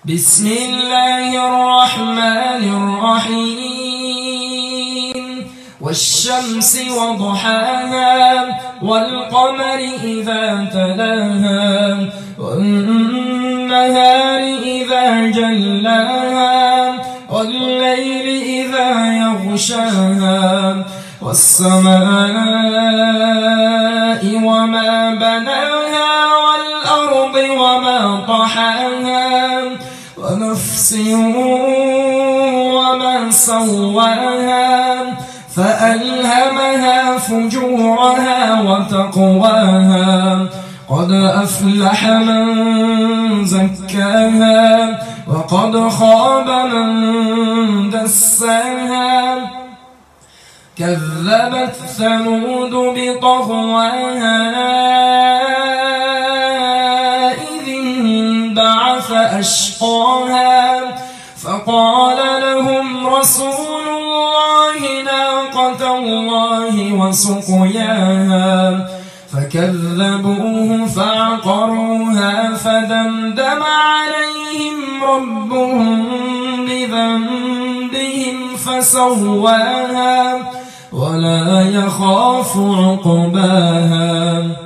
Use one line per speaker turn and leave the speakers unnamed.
بسم الله الرحمن الرحيم والشمس وضحاها والقمر إذا تلاها والنهار إذا جلاها والليل إذا يغشاها والسماء وما بناها والأرض وما طحاها ونفس وما سواها فألهمها فجورها وتقواها قد أفلح من زكاها وقد خاب من دساها كذبت ثمود بطغواها إذ انبعث أشقاها فقال لهم رسول الله ناقة الله وسقياها فكذبوه فعقروها فدمدم عليهم ربهم بذنبهم فسواها ولا يخاف عقباها